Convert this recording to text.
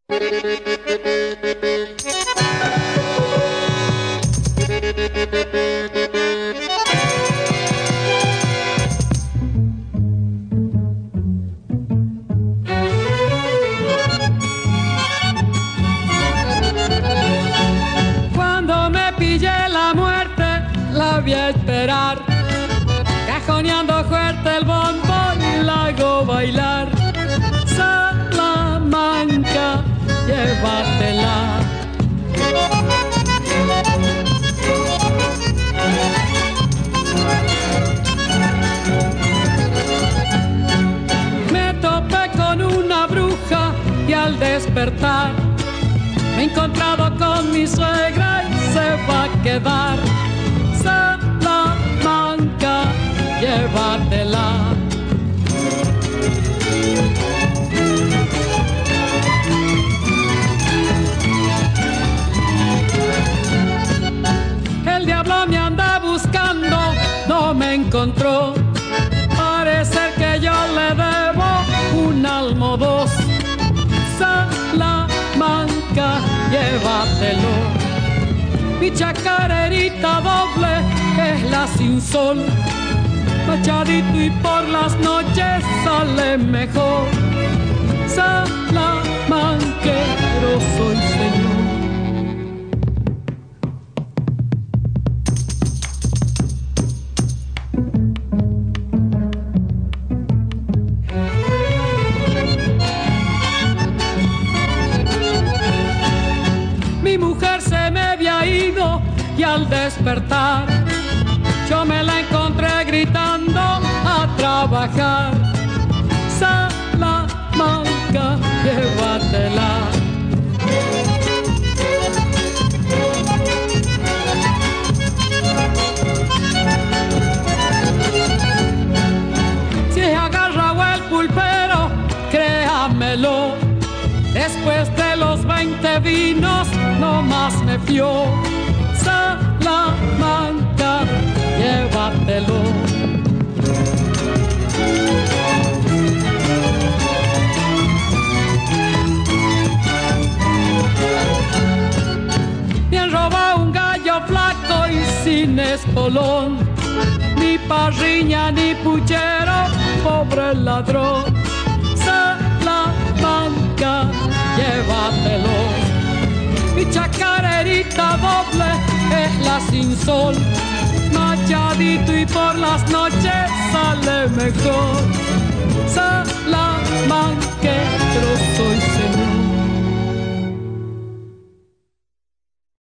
Cuando me pille la muerte, la voy a esperar, cajoneando fuerte el bombo y la hago bailar. Salamanca, llévatela. Me topé con una bruja y al despertar me he encontrado con mi suegra y se va a quedar. Salamanca, llévatela. El diablo me anda buscando, no me encontró. Parece que yo le debo un alma o dos. Salamanca, llévatelo. Mi chacarerita doble es la sin sol, machadito y por las noches sale mejor. Salamanquero soy, señor. Mi mujer se me había ido y al despertar yo me la encontré gritando a trabajar. Salamanca, llévatela. Si he agarrado el pulpero, créamelo, después de los 20 vinos no más me fió. Salamanca, llévatelo. Me han robado un gallo flaco y sin espolón, ni parriña ni puchero, pobre ladrón. Salamanca, llévatelo. Mi chacarerita doble es la sin sol, machadito y por las noches sale mejor. Salamanquero soy,